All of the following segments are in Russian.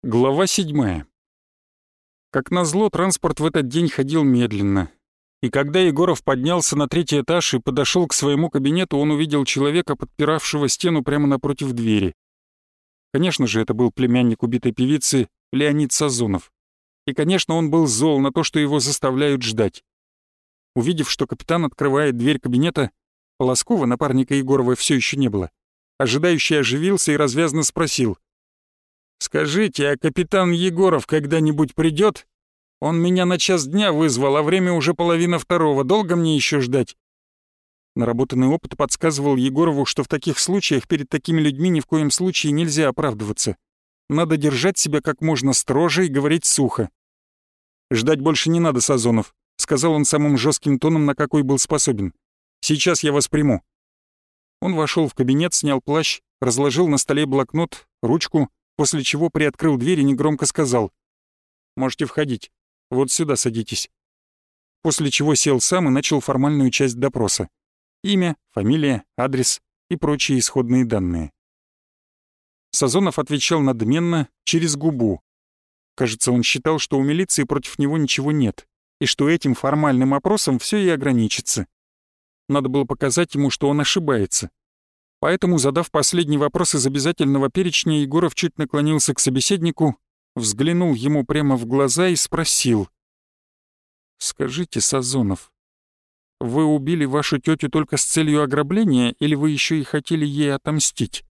Глава 7. Как назло, транспорт в этот день ходил медленно. И когда Егоров поднялся на 3-й этаж и подошел к своему кабинету, он увидел человека, подпиравшего стену прямо напротив двери. Конечно же, это был племянник убитой певицы Леонид Сазонов. И, конечно, он был зол на то, что его заставляют ждать. Увидев, что капитан открывает дверь кабинета, Полоскова, напарника Егорова, все еще не было. Ожидающий оживился и развязно спросил: «Скажите, а капитан Егоров когда-нибудь придет? Он меня на час дня вызвал, а время уже 1:30. Долго мне еще ждать?» Наработанный опыт подсказывал Егорову, что в таких случаях перед такими людьми ни в коем случае нельзя оправдываться. Надо держать себя как можно строже и говорить сухо. «Ждать больше не надо, Сазонов», — сказал он самым жестким тоном, на какой был способен. «Сейчас я вас приму». Он вошел в кабинет, снял плащ, разложил на столе блокнот, ручку, после чего приоткрыл дверь и негромко сказал: «Можете входить. Вот сюда садитесь». После чего сел сам и начал формальную часть допроса. Имя, фамилия, адрес и прочие исходные данные. Сазонов отвечал надменно, через губу. Кажется, он считал, что у милиции против него ничего нет, и что этим формальным опросом все и ограничится. Надо было показать ему, что он ошибается. Поэтому, задав последний вопрос из обязательного перечня, Егоров чуть наклонился к собеседнику, взглянул ему прямо в глаза и спросил: «Скажите, Сазонов, вы убили вашу тетю только с целью ограбления или вы еще и хотели ей отомстить?»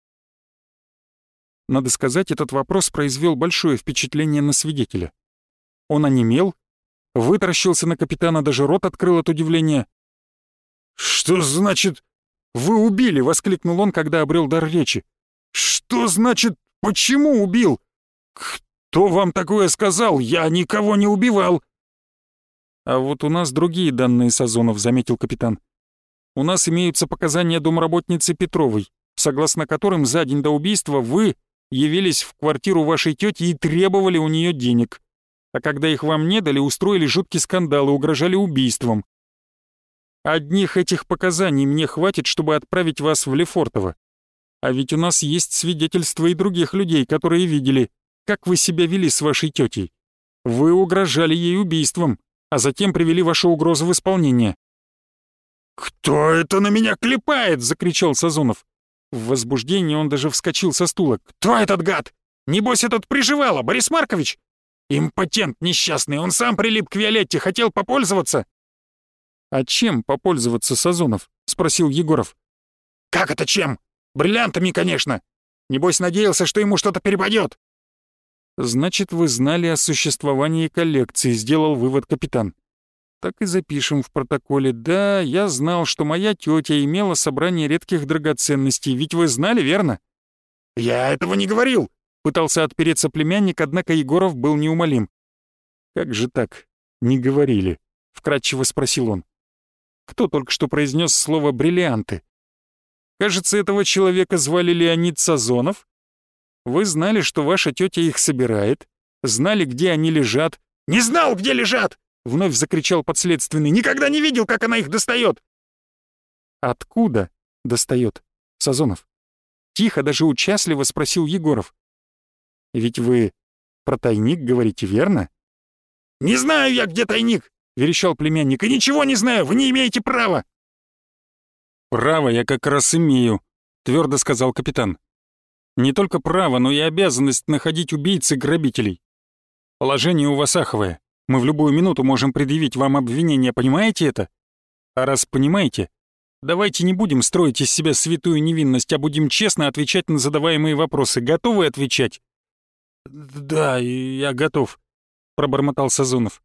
Надо сказать, этот вопрос произвел большое впечатление на свидетеля. Он онемел, вытаращился на капитана, даже рот открыл от удивления. «Что значит «вы убили»?» — воскликнул он, когда обрел дар речи. «Что значит «почему убил»? Кто вам такое сказал? Я никого не убивал!» «А вот у нас другие данные, Сазонов», — заметил капитан. «У нас имеются показания домработницы Петровой, согласно которым за день до убийства вы явились в квартиру вашей тети и требовали у нее денег. А когда их вам не дали, устроили жуткий скандал и угрожали убийством. Одних этих показаний мне хватит, чтобы отправить вас в Лефортово. А ведь у нас есть свидетельства и других людей, которые видели, как вы себя вели с вашей тетей. Вы угрожали ей убийством, а затем привели вашу угрозу в исполнение». «Кто это на меня клепает?» — закричал Сазонов. В возбуждении он даже вскочил со стула. «Кто этот гад? Небось, этот приживало, Борис Маркович? Импотент несчастный, он сам прилип к Виолетте, хотел попользоваться». «А чем попользоваться, Сазонов?» — спросил Егоров. «Как это чем? Бриллиантами, конечно. Небось, надеялся, что ему что-то перепадет». «Значит, вы знали о существовании коллекции», — сделал вывод капитан. «Так и запишем в протоколе. Да, я знал, что моя тетя имела собрание редких драгоценностей. Ведь вы знали, верно?» «Я этого не говорил», — пытался отпереться племянник, однако Егоров был неумолим. «Как же так? Не говорили?» — вкратчиво спросил он. «Кто только что произнес слово «бриллианты»? Кажется, этого человека звали Леонид Сазонов. Вы знали, что ваша тетя их собирает, знали, где они лежат». «Не знал, где лежат!» — вновь закричал подследственный. «Никогда не видел, как она их достает!» «Откуда достает, Сазонов?» Тихо, даже участливо спросил Егоров. «Ведь вы про тайник говорите, верно?» «Не знаю я, где тайник!» — верещал племянник. «И ничего не знаю, вы не имеете права!» «Право я как раз имею», — твердо сказал капитан. «Не только право, но и обязанность находить убийц и грабителей. Положение у вас аховое. Мы в любую минуту можем предъявить вам обвинение, понимаете это? А раз понимаете, давайте не будем строить из себя святую невинность, а будем честно отвечать на задаваемые вопросы. Готовы отвечать?» «Да, я готов», — пробормотал Сазонов.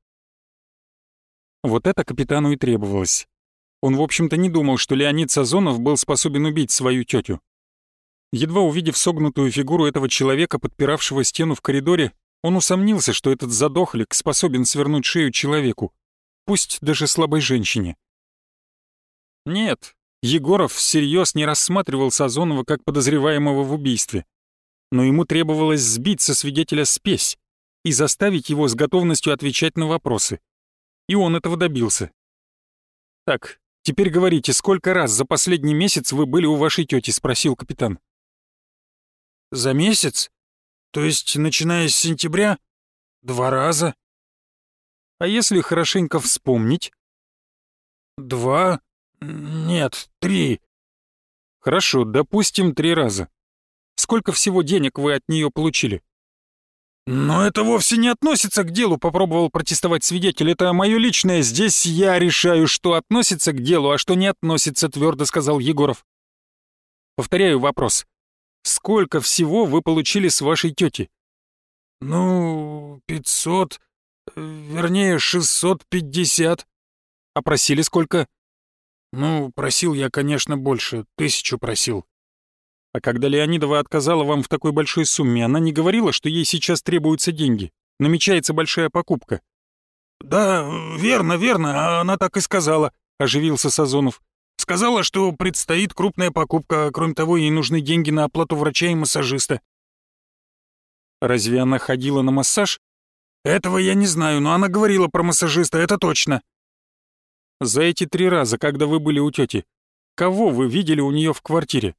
Вот это капитану и требовалось. Он, в общем-то, не думал, что Леонид Сазонов был способен убить свою тетю. Едва увидев согнутую фигуру этого человека, подпиравшего стену в коридоре, он усомнился, что этот задохлик способен свернуть шею человеку, пусть даже слабой женщине. Нет, Егоров всерьез не рассматривал Сазонова как подозреваемого в убийстве, но ему требовалось сбить со свидетеля спесь и заставить его с готовностью отвечать на вопросы. И он этого добился. «Так, теперь говорите, сколько раз за последний месяц вы были у вашей тети?» — спросил капитан. «За месяц? То есть, начиная с сентября? 2 раза. А если хорошенько вспомнить? 2? Нет, 3. Хорошо, допустим, 3 раза. Сколько всего денег вы от нее получили? Но это вовсе не относится к делу, Попробовал протестовать свидетель. Это мое личное. Здесь я решаю, что относится к делу, а что не относится, твердо сказал Егоров. Повторяю вопрос. Сколько всего вы получили с вашей тети? Ну, 500, вернее, 650. А просили сколько? Ну, просил я, конечно, больше, 1000 просил. А когда Леонидова отказала вам в такой большой сумме, она не говорила, что ей сейчас требуются деньги? Намечается большая покупка. Да, верно, она так и сказала, оживился Сазонов. Сказала, что предстоит крупная покупка, а кроме того, ей нужны деньги на оплату врача и массажиста. Разве она ходила на массаж? Этого я не знаю, но она говорила про массажиста, это точно. За эти 3 раза, когда вы были у тети, кого вы видели у нее в квартире?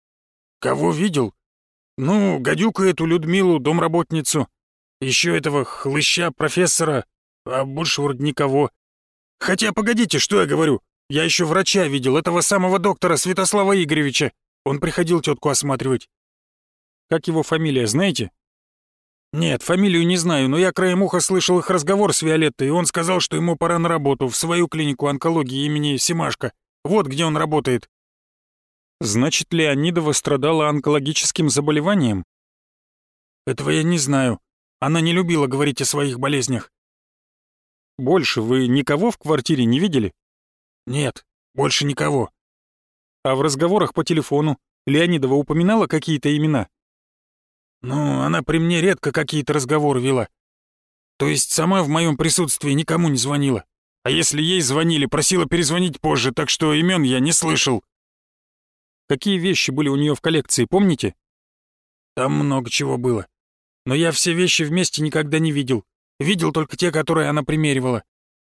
Кого видел? Ну, гадюку эту Людмилу, домработницу. Еще этого хлыща профессора, а больше вроде никого. Хотя, погодите, что я говорю? Я еще врача видел, этого самого доктора Святослава Игоревича. Он приходил тетку осматривать. Как его фамилия, знаете? Нет, фамилию не знаю, но я краем уха слышал их разговор с Виолеттой, и он сказал, что ему пора на работу, в свою клинику онкологии имени Семашко. Вот где он работает. Значит, Леонидова страдала онкологическим заболеванием? Этого я не знаю. Она не любила говорить о своих болезнях. Больше вы никого в квартире не видели? Нет, больше никого. А в разговорах по телефону Леонидова упоминала какие-то имена? Ну, она при мне редко какие-то разговоры вела. То есть сама в моем присутствии никому не звонила. А если ей звонили, просила перезвонить позже, так что имен я не слышал. Какие вещи были у нее в коллекции, помните? Там много чего было. Но я все вещи вместе никогда не видел. Видел только те, которые она примеривала.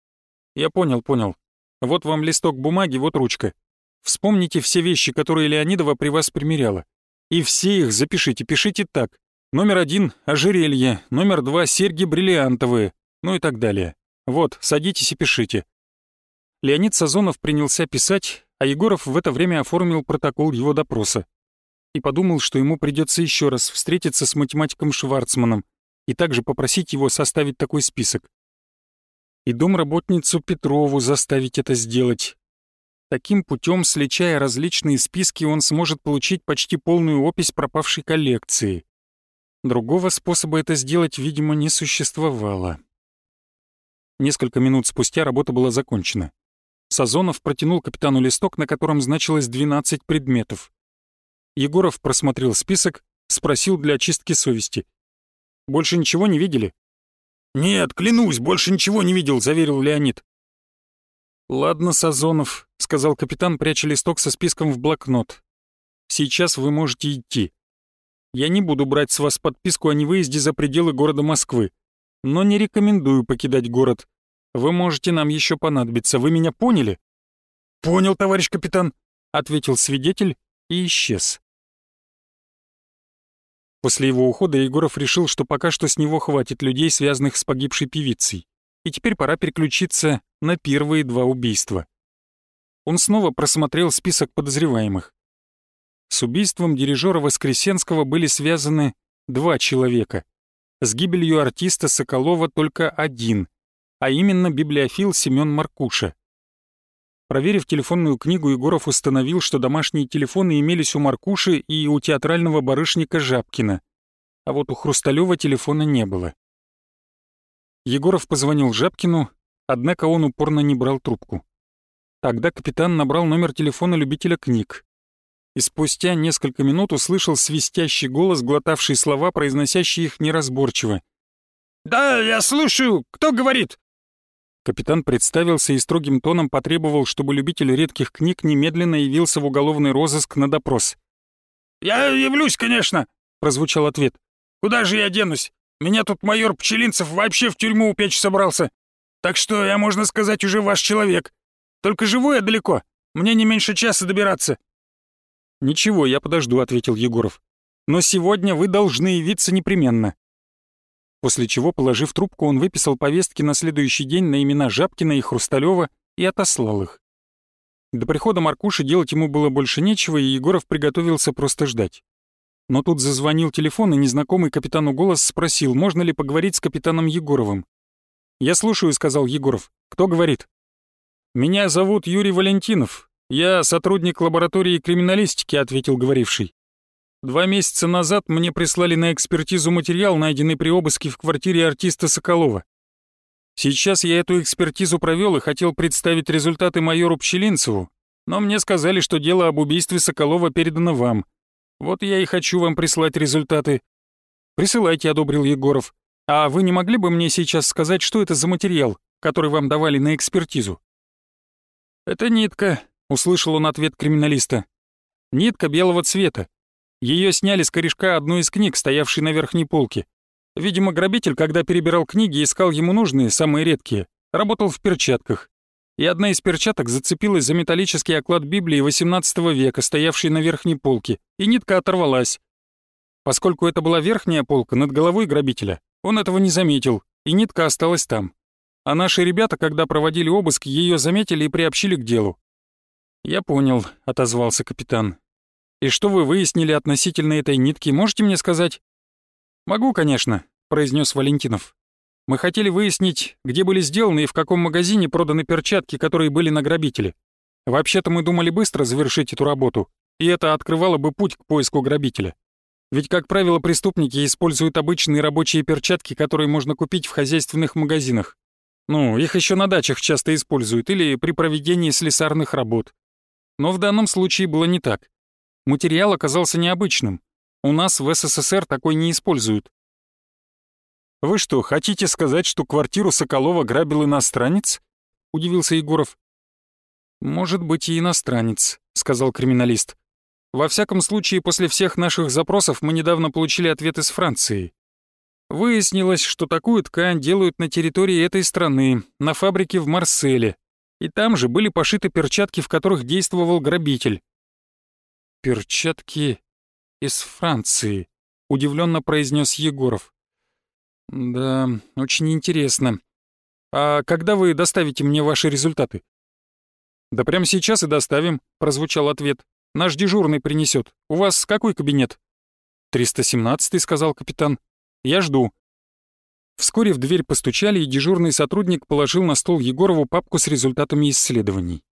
Я понял. Вот вам листок бумаги, вот ручка. Вспомните все вещи, которые Леонидова при вас примеряла. И все их запишите, пишите так. Номер 1 — ожерелье, номер 2 — серьги бриллиантовые, ну и так далее. Вот, садитесь и пишите. Леонид Сазонов принялся писать, а Егоров в это время оформил протокол его допроса. И подумал, что ему придется еще раз встретиться с математиком Шварцманом и также попросить его составить такой список. И домработницу Петрову заставить это сделать. Таким путем, сличая различные списки, он сможет получить почти полную опись пропавшей коллекции. Другого способа это сделать, видимо, не существовало. Несколько минут спустя работа была закончена. Сазонов протянул капитану листок, на котором значилось 12 предметов. Егоров просмотрел список, спросил для очистки совести. «Больше ничего не видели?» «Нет, клянусь, больше ничего не видел», — заверил Леонид. «Ладно, Сазонов», — сказал капитан, пряча листок со списком в блокнот. «Сейчас вы можете идти. Я не буду брать с вас подписку о невыезде за пределы города Москвы, но не рекомендую покидать город. Вы можете нам еще понадобиться, вы меня поняли?» «Понял, товарищ капитан», — ответил свидетель и исчез. После его ухода Егоров решил, что пока что с него хватит людей, связанных с погибшей певицей, и теперь пора переключиться на первые 2 убийства. Он снова просмотрел список подозреваемых. С убийством дирижера Воскресенского были связаны 2 человека. С гибелью артиста Соколова только 1, а именно библиофил Семён Маркуша. Проверив телефонную книгу, Егоров установил, что домашние телефоны имелись у Маркуши и у театрального барышника Жабкина, а вот у Хрусталёва телефона не было. Егоров позвонил Жабкину, однако он упорно не брал трубку. Тогда капитан набрал номер телефона любителя книг. И спустя несколько минут услышал свистящий голос, глотавший слова, произносящий их неразборчиво. «Да, я слушаю. Кто говорит?» Капитан представился и строгим тоном потребовал, чтобы любитель редких книг немедленно явился в уголовный розыск на допрос. «Я явлюсь, конечно», — прозвучал ответ. «Куда же я денусь? Меня тут майор Пчелинцев вообще в тюрьму упечь собрался. Так что я, можно сказать, уже ваш человек. Только живу я далеко. Мне не меньше часа добираться». «Ничего, я подожду», — ответил Егоров. но сегодня вы должны явиться непременно». После чего, положив трубку, он выписал повестки на следующий день на имена Жабкина и Хрусталёва и отослал их. До прихода Маркуши делать ему было больше нечего, и Егоров приготовился просто ждать. Но тут зазвонил телефон, и незнакомый капитану голос спросил, можно ли поговорить с капитаном Егоровым. «Я слушаю», — сказал Егоров. «Кто говорит?» «Меня зовут Юрий Валентинов. Я сотрудник лаборатории криминалистики», — ответил говоривший. 2 месяца назад мне прислали на экспертизу материал, найденный при обыске в квартире артиста Соколова. Сейчас я эту экспертизу провел и хотел представить результаты майору Пчелинцеву, но мне сказали, что дело об убийстве Соколова передано вам. Вот я и хочу вам прислать результаты». «Присылайте», — одобрил Егоров. «А вы не могли бы мне сейчас сказать, что это за материал, который вам давали на экспертизу?» «Это нитка», — услышал он ответ криминалиста. «Нитка белого цвета. Ее сняли с корешка одной из книг, стоявшей на верхней полке. Видимо, грабитель, когда перебирал книги, искал ему нужные, самые редкие, работал в перчатках. И одна из перчаток зацепилась за металлический оклад Библии XVIII века, стоявший на верхней полке, и нитка оторвалась. Поскольку это была верхняя полка над головой грабителя, он этого не заметил, и нитка осталась там. А наши ребята, когда проводили обыск, ее заметили и приобщили к делу». «Я понял», — отозвался капитан. «И что вы выяснили относительно этой нитки, можете мне сказать?» «Могу, конечно», — произнес Валентинов. «Мы хотели выяснить, где были сделаны и в каком магазине проданы перчатки, которые были на грабителе. Вообще-то мы думали быстро завершить эту работу, и это открывало бы путь к поиску грабителя. Ведь, как правило, преступники используют обычные рабочие перчатки, которые можно купить в хозяйственных магазинах. Ну, их еще на дачах часто используют или при проведении слесарных работ. Но в данном случае было не так. Материал оказался необычным. У нас в СССР такой не используют». «Вы что, хотите сказать, что квартиру Соколова грабил иностранец?» — удивился Егоров. «Может быть, и иностранец», — сказал криминалист. «Во всяком случае, после всех наших запросов мы недавно получили ответ из Франции. Выяснилось, что такую ткань делают на территории этой страны, на фабрике в Марселе, и там же были пошиты перчатки, в которых действовал грабитель». «Перчатки из Франции», — удивленно произнес Егоров. «Да, очень интересно. А когда вы доставите мне ваши результаты?» «Да прямо сейчас и доставим», — прозвучал ответ. «Наш дежурный принесет. У вас какой кабинет?» 317-й, сказал капитан. «Я жду». Вскоре в дверь постучали, и дежурный сотрудник положил на стол Егорову папку с результатами исследований.